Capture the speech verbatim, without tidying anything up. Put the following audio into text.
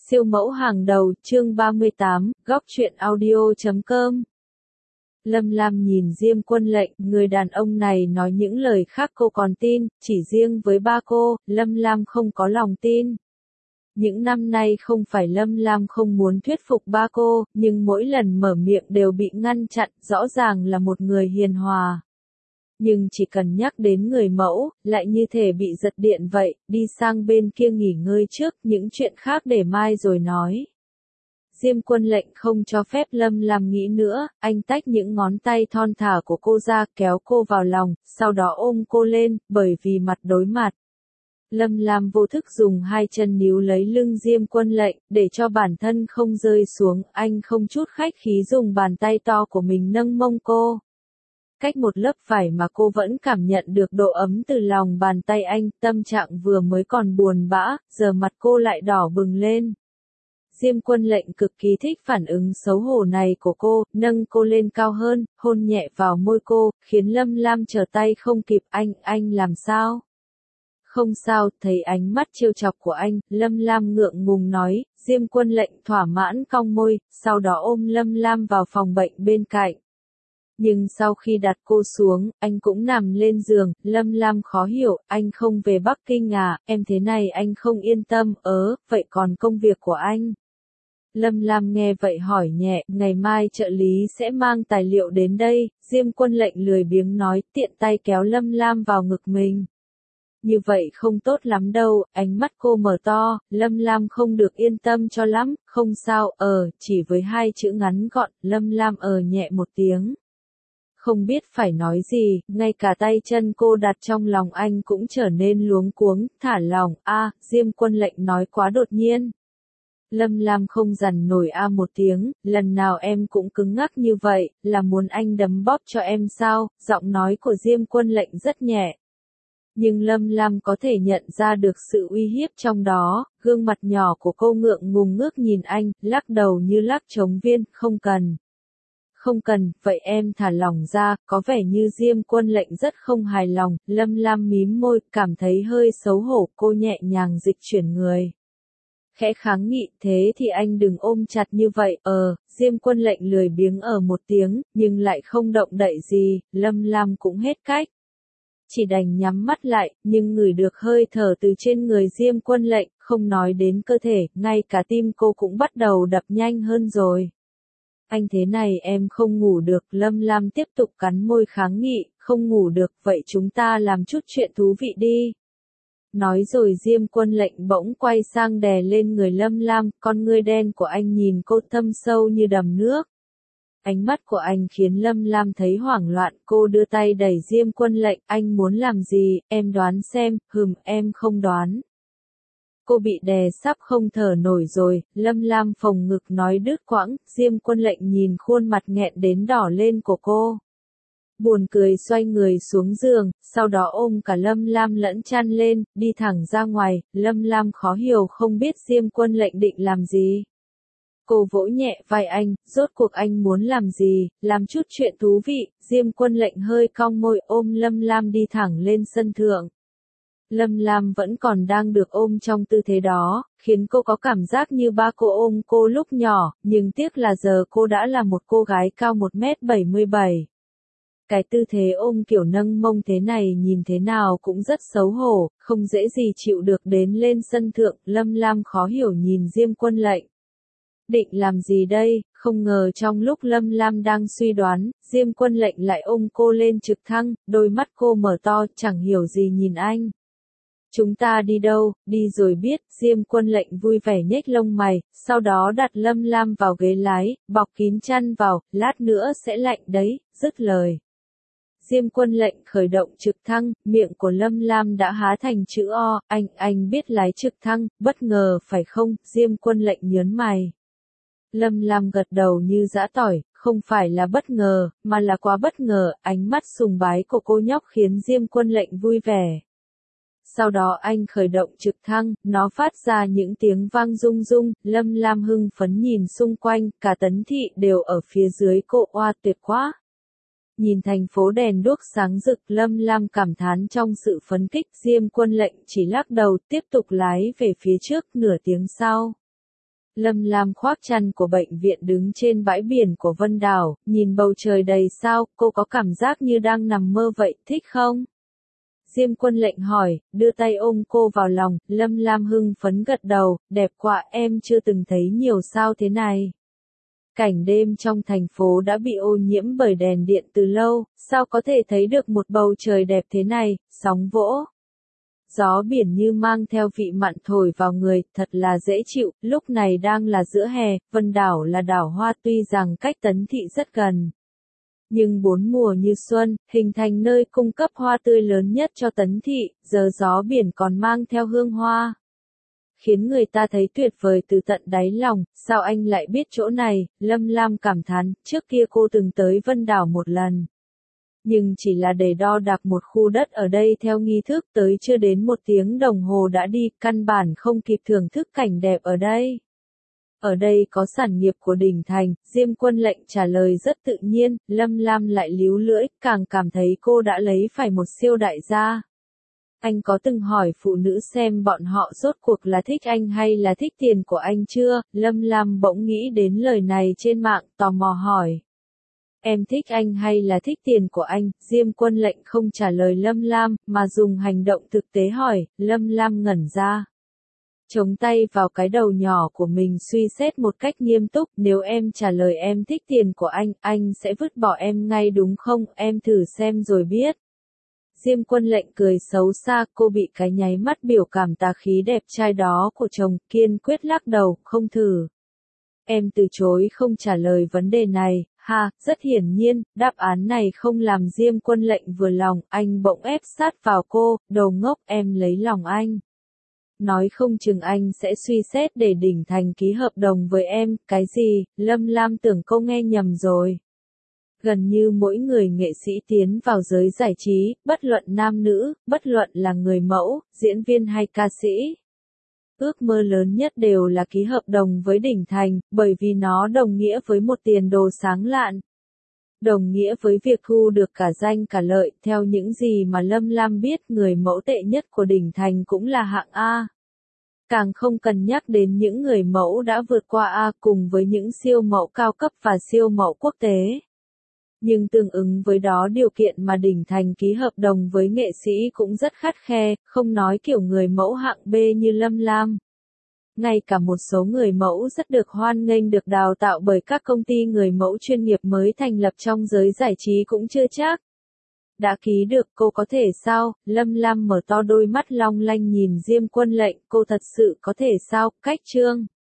Siêu mẫu hàng đầu, chương ba mươi tám, góc truyện audio chấm com. Lâm Lam nhìn Diêm Quân Lệnh, người đàn ông này nói những lời khác cô còn tin, chỉ riêng với ba cô, Lâm Lam không có lòng tin. Những năm nay không phải Lâm Lam không muốn thuyết phục ba cô, nhưng mỗi lần mở miệng đều bị ngăn chặn, rõ ràng là một người hiền hòa. Nhưng chỉ cần nhắc đến người mẫu, lại như thể bị giật điện vậy, đi sang bên kia nghỉ ngơi trước, những chuyện khác để mai rồi nói. Diêm Quân Lệnh không cho phép Lâm Lam nghĩ nữa, anh tách những ngón tay thon thả của cô ra, kéo cô vào lòng, sau đó ôm cô lên, bởi vì mặt đối mặt. Lâm Lam vô thức dùng hai chân níu lấy lưng Diêm Quân Lệnh, để cho bản thân không rơi xuống, anh không chút khách khí dùng bàn tay to của mình nâng mông cô. Cách một lớp vải mà cô vẫn cảm nhận được độ ấm từ lòng bàn tay anh, tâm trạng vừa mới còn buồn bã, giờ mặt cô lại đỏ bừng lên. Diêm Quân Lệnh cực kỳ thích phản ứng xấu hổ này của cô, nâng cô lên cao hơn, hôn nhẹ vào môi cô, khiến Lâm Lam trở tay không kịp. Anh, anh làm sao? Không sao, thấy ánh mắt trêu chọc của anh, Lâm Lam ngượng ngùng nói. Diêm Quân Lệnh thỏa mãn cong môi, sau đó ôm Lâm Lam vào phòng bệnh bên cạnh. Nhưng sau khi đặt cô xuống, anh cũng nằm lên giường. Lâm Lam khó hiểu, anh không về Bắc Kinh à, em thế này anh không yên tâm, ớ, vậy còn công việc của anh? Lâm Lam nghe vậy hỏi nhẹ, ngày mai trợ lý sẽ mang tài liệu đến đây. Diêm Quân Lệnh lười biếng nói, tiện tay kéo Lâm Lam vào ngực mình. Như vậy không tốt lắm đâu, ánh mắt cô mở to, Lâm Lam không được yên tâm cho lắm, không sao, ờ, chỉ với hai chữ ngắn gọn, Lâm Lam ờ nhẹ một tiếng. Không biết phải nói gì, ngay cả tay chân cô đặt trong lòng anh cũng trở nên luống cuống, thả lỏng, a, Diêm Quân Lệnh nói quá đột nhiên. Lâm Lam không dằn nổi a một tiếng, lần nào em cũng cứng ngắc như vậy, là muốn anh đấm bóp cho em sao, giọng nói của Diêm Quân Lệnh rất nhẹ. Nhưng Lâm Lam có thể nhận ra được sự uy hiếp trong đó, gương mặt nhỏ của cô ngượng ngùng ngước nhìn anh, lắc đầu như lắc trống viên, không cần. Không cần, vậy em thả lỏng ra, có vẻ như Diêm Quân Lệnh rất không hài lòng, Lâm Lam mím môi, cảm thấy hơi xấu hổ, cô nhẹ nhàng dịch chuyển người. Khẽ kháng nghị, thế thì anh đừng ôm chặt như vậy, ờ, Diêm Quân Lệnh lười biếng ở một tiếng, nhưng lại không động đậy gì, Lâm Lam cũng hết cách. Chỉ đành nhắm mắt lại, nhưng ngửi được hơi thở từ trên người Diêm Quân Lệnh, không nói đến cơ thể, ngay cả tim cô cũng bắt đầu đập nhanh hơn rồi. Anh thế này em không ngủ được, Lâm Lam tiếp tục cắn môi kháng nghị, không ngủ được, vậy chúng ta làm chút chuyện thú vị đi. Nói rồi Diêm Quân Lệnh bỗng quay sang đè lên người Lâm Lam, con ngươi đen của anh nhìn cô thâm sâu như đầm nước. Ánh mắt của anh khiến Lâm Lam thấy hoảng loạn, cô đưa tay đẩy Diêm Quân Lệnh, anh muốn làm gì, em đoán xem, hừm, em không đoán. Cô bị đè sắp không thở nổi rồi, Lâm Lam phồng ngực nói đứt quãng, Diêm Quân Lệnh nhìn khuôn mặt nghẹn đến đỏ lên của cô. Buồn cười xoay người xuống giường, sau đó ôm cả Lâm Lam lẫn chăn lên, đi thẳng ra ngoài, Lâm Lam khó hiểu không biết Diêm Quân Lệnh định làm gì. Cô vỗ nhẹ vai anh, rốt cuộc anh muốn làm gì, làm chút chuyện thú vị, Diêm Quân Lệnh hơi cong môi ôm Lâm Lam đi thẳng lên sân thượng. Lâm Lam vẫn còn đang được ôm trong tư thế đó, khiến cô có cảm giác như ba cô ôm cô lúc nhỏ, nhưng tiếc là giờ cô đã là một cô gái cao một mét bảy mươi bảy. Cái tư thế ôm kiểu nâng mông thế này nhìn thế nào cũng rất xấu hổ, không dễ gì chịu được đến lên sân thượng, Lâm Lam khó hiểu nhìn Diêm Quân Lệnh. Định làm gì đây, không ngờ trong lúc Lâm Lam đang suy đoán, Diêm Quân Lệnh lại ôm cô lên trực thăng, đôi mắt cô mở to, chẳng hiểu gì nhìn anh. Chúng ta đi đâu, đi rồi biết, Diêm Quân Lệnh vui vẻ nhếch lông mày, sau đó đặt Lâm Lam vào ghế lái, bọc kín chăn vào, lát nữa sẽ lạnh đấy, dứt lời. Diêm Quân Lệnh khởi động trực thăng, miệng của Lâm Lam đã há thành chữ O, anh, anh biết lái trực thăng, bất ngờ phải không, Diêm Quân Lệnh nhớn mày. Lâm Lam gật đầu như giã tỏi, không phải là bất ngờ, mà là quá bất ngờ, ánh mắt sùng bái của cô nhóc khiến Diêm Quân Lệnh vui vẻ. Sau đó anh khởi động trực thăng, nó phát ra những tiếng vang rung rung, Lâm Lam hưng phấn nhìn xung quanh, cả Tấn Thị đều ở phía dưới cô, oa tuyệt quá. Nhìn thành phố đèn đuốc sáng rực, Lâm Lam cảm thán trong sự phấn kích, Diêm Quân Lệnh chỉ lắc đầu tiếp tục lái về phía trước, nửa tiếng sau. Lâm Lam khoác chăn của bệnh viện đứng trên bãi biển của Vân Đảo, nhìn bầu trời đầy sao, cô có cảm giác như đang nằm mơ vậy, thích không? Diêm Quân Lệnh hỏi, đưa tay ôm cô vào lòng, Lâm Lam hưng phấn gật đầu, đẹp quá, em chưa từng thấy nhiều sao thế này. Cảnh đêm trong thành phố đã bị ô nhiễm bởi đèn điện từ lâu, sao có thể thấy được một bầu trời đẹp thế này, sóng vỗ. Gió biển như mang theo vị mặn thổi vào người, thật là dễ chịu, lúc này đang là giữa hè, Vân Đảo là đảo hoa tuy rằng cách Tấn Thị rất gần. Nhưng bốn mùa như xuân, hình thành nơi cung cấp hoa tươi lớn nhất cho Tấn Thị, giờ gió biển còn mang theo hương hoa. Khiến người ta thấy tuyệt vời từ tận đáy lòng, sao anh lại biết chỗ này, Lâm Lam cảm thán, trước kia cô từng tới Vân Đảo một lần. Nhưng chỉ là để đo đạc một khu đất ở đây theo nghi thức, tới chưa đến một tiếng đồng hồ đã đi, căn bản không kịp thưởng thức cảnh đẹp ở đây. Ở đây có sản nghiệp của Đình Thành, Diêm Quân Lệnh trả lời rất tự nhiên, Lâm Lam lại líu lưỡi, càng cảm thấy cô đã lấy phải một siêu đại gia. Anh có từng hỏi phụ nữ xem bọn họ rốt cuộc là thích anh hay là thích tiền của anh chưa? Lâm Lam bỗng nghĩ đến lời này trên mạng, tò mò hỏi. Em thích anh hay là thích tiền của anh? Diêm Quân Lệnh không trả lời Lâm Lam, mà dùng hành động thực tế hỏi, Lâm Lam ngẩn ra. Chống tay vào cái đầu nhỏ của mình suy xét một cách nghiêm túc, nếu em trả lời em thích tiền của anh, anh sẽ vứt bỏ em ngay đúng không? Em thử xem rồi biết. Diêm Quân Lệnh cười xấu xa, cô bị cái nháy mắt biểu cảm tà khí đẹp trai đó của chồng, kiên quyết lắc đầu, không thử. Em từ chối không trả lời vấn đề này, ha, rất hiển nhiên, đáp án này không làm Diêm Quân Lệnh vừa lòng, anh bỗng ép sát vào cô, đồ ngốc, em lấy lòng anh. Nói không chừng anh sẽ suy xét để Đình Thành ký hợp đồng với em, cái gì, Lâm Lam tưởng cô nghe nhầm rồi. Gần như mỗi người nghệ sĩ tiến vào giới giải trí, bất luận nam nữ, bất luận là người mẫu, diễn viên hay ca sĩ. Ước mơ lớn nhất đều là ký hợp đồng với Đình Thành, bởi vì nó đồng nghĩa với một tiền đồ sáng lạn. Đồng nghĩa với việc thu được cả danh cả lợi, theo những gì mà Lâm Lam biết, người mẫu tệ nhất của Đình Thành cũng là hạng A. Càng không cần nhắc đến những người mẫu đã vượt qua A cùng với những siêu mẫu cao cấp và siêu mẫu quốc tế. Nhưng tương ứng với đó điều kiện mà Đình Thành ký hợp đồng với nghệ sĩ cũng rất khắt khe, không nói kiểu người mẫu hạng B như Lâm Lam. Ngay cả một số người mẫu rất được hoan nghênh được đào tạo bởi các công ty người mẫu chuyên nghiệp mới thành lập trong giới giải trí cũng chưa chắc. Đã ký được, cô có thể sao? Lâm Lam mở to đôi mắt long lanh nhìn Diêm Quân Lệnh, cô thật sự có thể sao? Cách chương